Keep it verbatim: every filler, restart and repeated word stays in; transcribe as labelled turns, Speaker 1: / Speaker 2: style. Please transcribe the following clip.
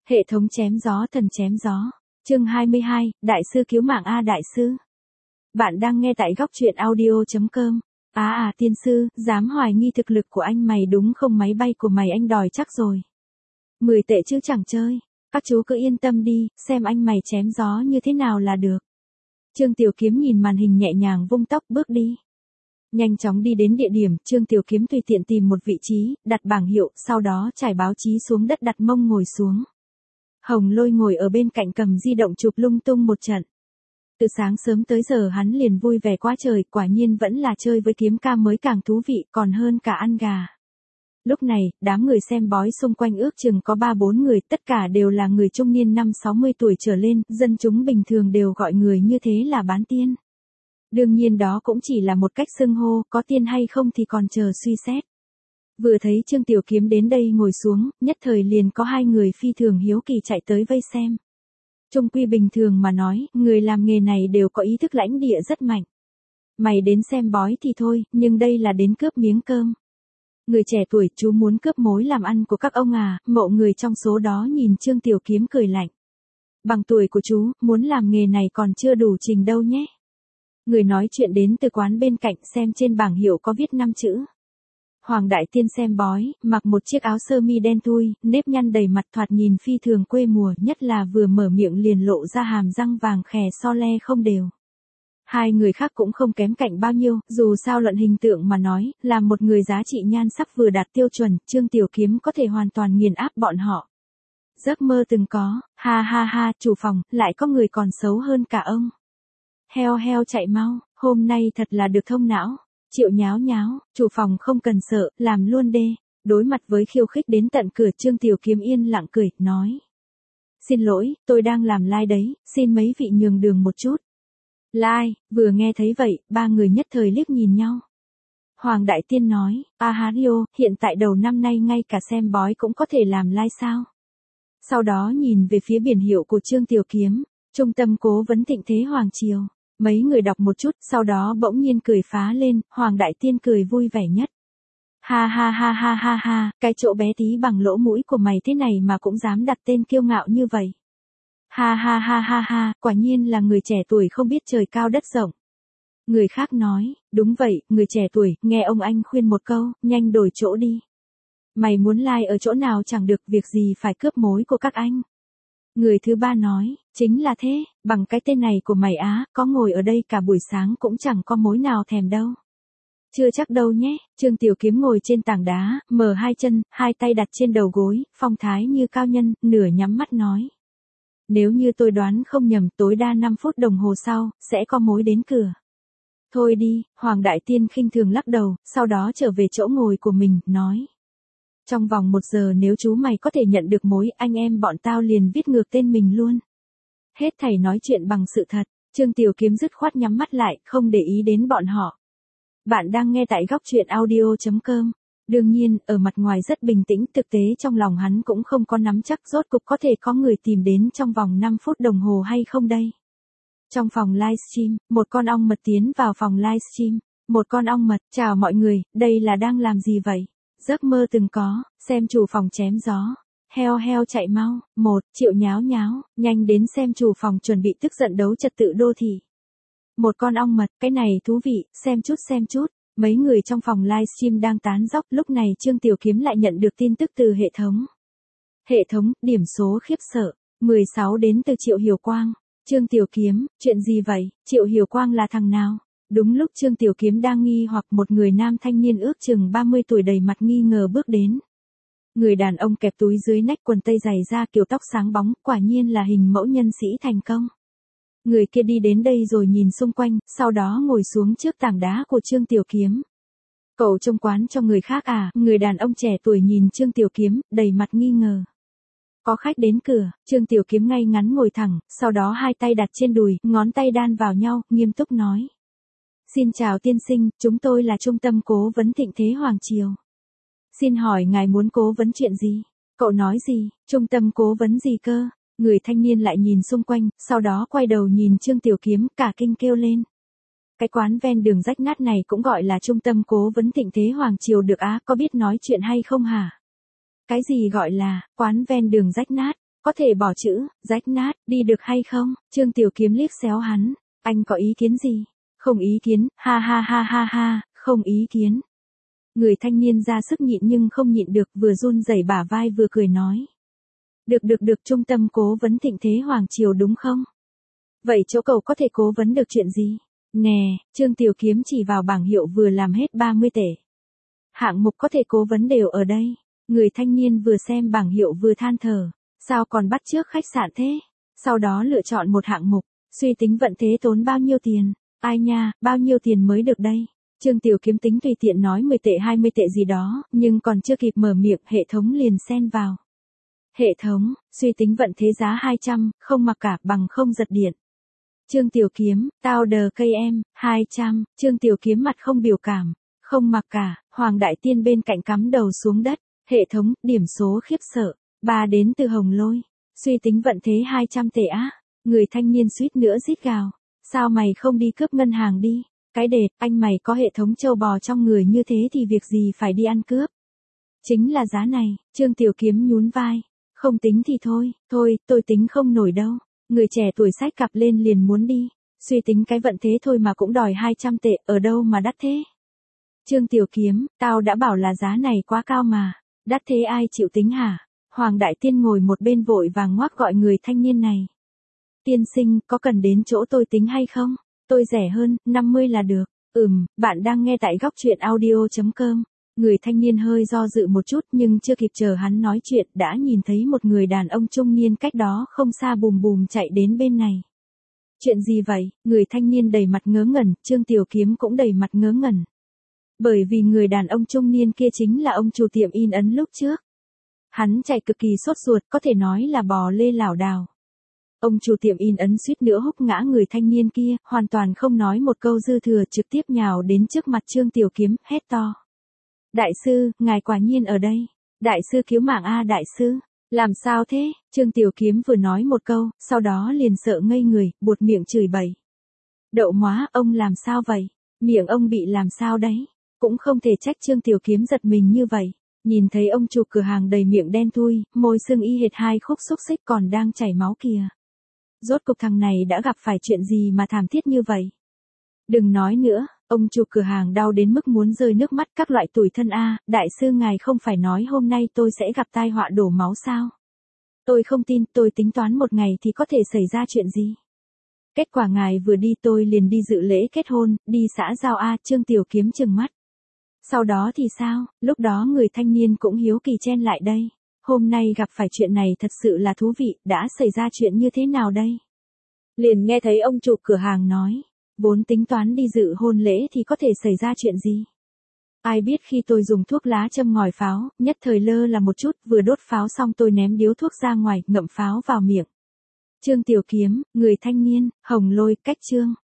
Speaker 1: Hệ thống chém gió thần chém gió. Chương hai mươi hai, Đại sư cứu mạng A Đại sư. Bạn đang nghe tại góc truyện audio chấm com. À à tiên sư, dám hoài nghi thực lực của anh mày đúng không, máy bay của mày anh đòi chắc rồi. Mười tệ chứ chẳng chơi. Các chú cứ yên tâm đi, xem anh mày chém gió như thế nào là được. Trương Tiểu Kiếm nhìn màn hình nhẹ nhàng vung tóc bước đi. Nhanh chóng đi đến địa điểm, Trương Tiểu Kiếm tùy tiện tìm một vị trí, đặt bảng hiệu, sau đó trải báo chí xuống đất đặt mông ngồi xuống. Hồng Lôi ngồi ở bên cạnh cầm di động chụp lung tung một trận. Từ sáng sớm tới giờ hắn liền vui vẻ quá trời, quả nhiên vẫn là chơi với kiếm ca mới càng thú vị, còn hơn cả ăn gà. Lúc này, đám người xem bói xung quanh ước chừng có ba bốn người, tất cả đều là người trung niên năm sáu mươi tuổi trở lên, dân chúng bình thường đều gọi người như thế là bán tiên. Đương nhiên đó cũng chỉ là một cách xưng hô, có tiên hay không thì còn chờ suy xét. Vừa thấy Trương Tiểu Kiếm đến đây ngồi xuống, nhất thời liền có hai người phi thường hiếu kỳ chạy tới vây xem. Trung quy bình thường mà nói, người làm nghề này đều có ý thức lãnh địa rất mạnh. Mày đến xem bói thì thôi, nhưng đây là đến cướp miếng cơm. Người trẻ tuổi, chú muốn cướp mối làm ăn của các ông à, mộ người trong số đó nhìn Trương Tiểu Kiếm cười lạnh. Bằng tuổi của chú, muốn làm nghề này còn chưa đủ trình đâu nhé. Người nói chuyện đến từ quán bên cạnh, xem trên bảng hiệu có viết năm chữ. Hoàng Đại Tiên xem bói, mặc một chiếc áo sơ mi đen thui, nếp nhăn đầy mặt, thoạt nhìn phi thường quê mùa, nhất là vừa mở miệng liền lộ ra hàm răng vàng khè so le không đều. Hai người khác cũng không kém cạnh bao nhiêu, dù sao luận hình tượng mà nói, là một người giá trị nhan sắc vừa đạt tiêu chuẩn, Trương Tiểu Kiếm có thể hoàn toàn nghiền áp bọn họ. Giấc mơ từng có, ha ha ha, chủ phòng, lại có người còn xấu hơn cả ông. Heo heo chạy mau, hôm nay thật là được thông não. Triệu nháo nháo, chủ phòng không cần sợ, làm luôn đê. Đối mặt với khiêu khích đến tận cửa, Trương Tiểu Kiếm yên lặng cười, nói. Xin lỗi, tôi đang làm live đấy, xin mấy vị nhường đường một chút. Live, vừa nghe thấy vậy, ba người nhất thời liếc nhìn nhau. Hoàng Đại Tiên nói, A Hario, hiện tại đầu năm nay ngay cả xem bói cũng có thể làm live sao? Sau đó nhìn về phía biển hiệu của Trương Tiểu Kiếm, trung tâm cố vấn thịnh thế Hoàng Triều. Mấy người đọc một chút, sau đó bỗng nhiên cười phá lên, Hoàng Đại Tiên cười vui vẻ nhất. Ha ha ha ha ha ha, cái chỗ bé tí bằng lỗ mũi của mày thế này mà cũng dám đặt tên kiêu ngạo như vậy. Ha ha ha ha ha, quả nhiên là người trẻ tuổi không biết trời cao đất rộng. Người khác nói, đúng vậy, người trẻ tuổi, nghe ông anh khuyên một câu, nhanh đổi chỗ đi. Mày muốn like ở chỗ nào chẳng được, việc gì phải cướp mối của các anh. Người thứ ba nói, chính là thế, bằng cái tên này của mày á, có ngồi ở đây cả buổi sáng cũng chẳng có mối nào thèm đâu. Chưa chắc đâu nhé, Trương Tiểu Kiếm ngồi trên tảng đá, mở hai chân, hai tay đặt trên đầu gối, phong thái như cao nhân, nửa nhắm mắt nói. Nếu như tôi đoán không nhầm, tối đa năm phút đồng hồ sau, sẽ có mối đến cửa. Thôi đi, Hoàng Đại Tiên khinh thường lắc đầu, sau đó trở về chỗ ngồi của mình, nói. Trong vòng một giờ nếu chú mày có thể nhận được mối, anh em bọn tao liền viết ngược tên mình luôn. Hết thảy nói chuyện bằng sự thật, Trương Tiểu Kiếm dứt khoát nhắm mắt lại, không để ý đến bọn họ. Bạn đang nghe tại góc truyện audio chấm com. Đương nhiên, ở mặt ngoài rất bình tĩnh, thực tế trong lòng hắn cũng không có nắm chắc rốt cục có thể có người tìm đến trong vòng năm phút đồng hồ hay không đây. Trong phòng livestream, một con ong mật tiến vào phòng livestream. Một con ong mật, chào mọi người, đây là đang làm gì vậy? Giấc mơ từng có, xem chủ phòng chém gió. Heo heo chạy mau, một, Triệu nháo nháo, nhanh đến xem chủ phòng chuẩn bị tức giận đấu trật tự đô thị. Một con ong mật, cái này thú vị, xem chút xem chút. Mấy người trong phòng livestream đang tán dóc, lúc này Trương Tiểu Kiếm lại nhận được tin tức từ hệ thống. Hệ thống, điểm số khiếp sợ, mười sáu đến từ Triệu Hiểu Quang. Trương Tiểu Kiếm, chuyện gì vậy, Triệu Hiểu Quang là thằng nào? Đúng lúc Trương Tiểu Kiếm đang nghi hoặc, một người nam thanh niên ước chừng ba mươi tuổi đầy mặt nghi ngờ bước đến. Người đàn ông kẹp túi dưới nách, quần tây dày da, kiểu tóc sáng bóng, quả nhiên là hình mẫu nhân sĩ thành công. Người kia đi đến đây rồi nhìn xung quanh, sau đó ngồi xuống trước tảng đá của Trương Tiểu Kiếm. Cậu trông quán cho người khác à? Người đàn ông trẻ tuổi nhìn Trương Tiểu Kiếm, đầy mặt nghi ngờ. Có khách đến cửa, Trương Tiểu Kiếm ngay ngắn ngồi thẳng, sau đó hai tay đặt trên đùi, ngón tay đan vào nhau, nghiêm túc nói. Xin chào tiên sinh, chúng tôi là trung tâm cố vấn thịnh thế Hoàng Triều. Xin hỏi ngài muốn cố vấn chuyện gì? Cậu nói gì? Trung tâm cố vấn gì cơ? Người thanh niên lại nhìn xung quanh, sau đó quay đầu nhìn Trương Tiểu Kiếm, cả kinh kêu lên. Cái quán ven đường rách nát này cũng gọi là trung tâm cố vấn thịnh thế Hoàng Triều được á, có biết nói chuyện hay không hả? Cái gì gọi là, quán ven đường rách nát? có thể bỏ chữ, rách nát, đi được hay không? Trương Tiểu Kiếm liếc xéo hắn, anh có ý kiến gì? Không ý kiến, ha ha ha ha ha, không ý kiến. Người thanh niên ra sức nhịn nhưng không nhịn được, vừa run rẩy bả vai vừa cười nói. Được được được, trung tâm cố vấn thịnh thế Hoàng Triều đúng không? Vậy chỗ cậu có thể cố vấn được chuyện gì? Nè, Trương Tiểu Kiếm chỉ vào bảng hiệu vừa làm hết ba mươi tể. Hạng mục có thể cố vấn đều ở đây. Người thanh niên vừa xem bảng hiệu vừa than thở. Sao còn bắt chước khách sạn thế? Sau đó lựa chọn một hạng mục, suy tính vận thế tốn bao nhiêu tiền? Ai nha, bao nhiêu tiền mới được đây? Trương Tiểu Kiếm tính tùy tiện nói mười tệ hai mươi tệ gì đó, nhưng còn chưa kịp mở miệng, hệ thống liền xen vào. Hệ thống, suy tính vận thế giá hai trăm, không mặc cả bằng không giật điện. Trương Tiểu Kiếm, tao đờ cây em, hai trăm, Trương Tiểu Kiếm mặt không biểu cảm, không mặc cả, Hoàng Đại Tiên bên cạnh cắm đầu xuống đất, hệ thống, điểm số khiếp sợ, ba đến từ Hồng Lôi, suy tính vận thế hai trăm tệ á, người thanh niên suýt nữa rít gào, sao mày không đi cướp ngân hàng đi, cái đệt, anh mày có hệ thống châu bò trong người như thế thì việc gì phải đi ăn cướp. Chính là giá này, Trương Tiểu Kiếm nhún vai, không tính thì thôi, thôi, tôi tính không nổi đâu. Người trẻ tuổi xách cặp lên liền muốn đi, suy tính cái vận thế thôi mà cũng đòi hai trăm tệ, ở đâu mà đắt thế? Trương Tiểu Kiếm, tao đã bảo là giá này quá cao mà, đắt thế ai chịu tính hả? Hoàng Đại Tiên ngồi một bên vội vàng ngoác gọi người thanh niên này. Tiên sinh, có cần đến chỗ tôi tính hay không? Tôi rẻ hơn, năm mươi là được. Ừm, bạn đang nghe tại góc truyện audio chấm com. Người thanh niên hơi do dự một chút nhưng chưa kịp chờ hắn nói chuyện đã nhìn thấy một người đàn ông trung niên cách đó không xa bùm bùm chạy đến bên này. Chuyện gì vậy? Người thanh niên đầy mặt ngớ ngẩn, Trương Tiểu Kiếm cũng đầy mặt ngớ ngẩn. Bởi vì người đàn ông trung niên kia chính là ông chủ tiệm in ấn lúc trước. Hắn chạy cực kỳ sốt ruột, có thể nói là bò lê lảo đảo. Ông chủ tiệm in ấn suýt nữa húc ngã người thanh niên kia, hoàn toàn không nói một câu dư thừa, trực tiếp nhào đến trước mặt Trương Tiểu Kiếm, hét to. Đại sư, ngài quả nhiên ở đây. Đại sư cứu mạng a đại sư. Làm sao thế? Trương Tiểu Kiếm vừa nói một câu, sau đó liền sợ ngây người, buột miệng chửi bậy. Đậu móa, ông làm sao vậy? Miệng ông bị làm sao đấy? Cũng không thể trách Trương Tiểu Kiếm giật mình như vậy. Nhìn thấy ông chủ cửa hàng đầy miệng đen thui, môi sưng y hệt hai khúc xúc xích còn đang chảy máu kìa. Rốt cục thằng này đã gặp phải chuyện gì mà thảm thiết như vậy? Đừng nói nữa, ông chủ cửa hàng đau đến mức muốn rơi nước mắt, các loại tủi thân a, đại sư ngài không phải nói hôm nay tôi sẽ gặp tai họa đổ máu sao? Tôi không tin, tôi tính toán một ngày thì có thể xảy ra chuyện gì? Kết quả ngài vừa đi tôi liền đi dự lễ kết hôn, đi xã giao a, Trương Tiểu Kiếm trừng mắt. Sau đó thì sao? Lúc đó người thanh niên cũng hiếu kỳ chen lại đây. Hôm nay gặp phải chuyện này thật sự là thú vị, đã xảy ra chuyện như thế nào đây? Liền nghe thấy ông chủ cửa hàng nói, vốn tính toán đi dự hôn lễ thì có thể xảy ra chuyện gì? Ai biết khi tôi dùng thuốc lá châm ngòi pháo, nhất thời lơ là một chút, vừa đốt pháo xong tôi ném điếu thuốc ra ngoài, ngậm pháo vào miệng. Trương Tiểu Kiếm, người thanh niên, Hồng Lôi, cách Trương.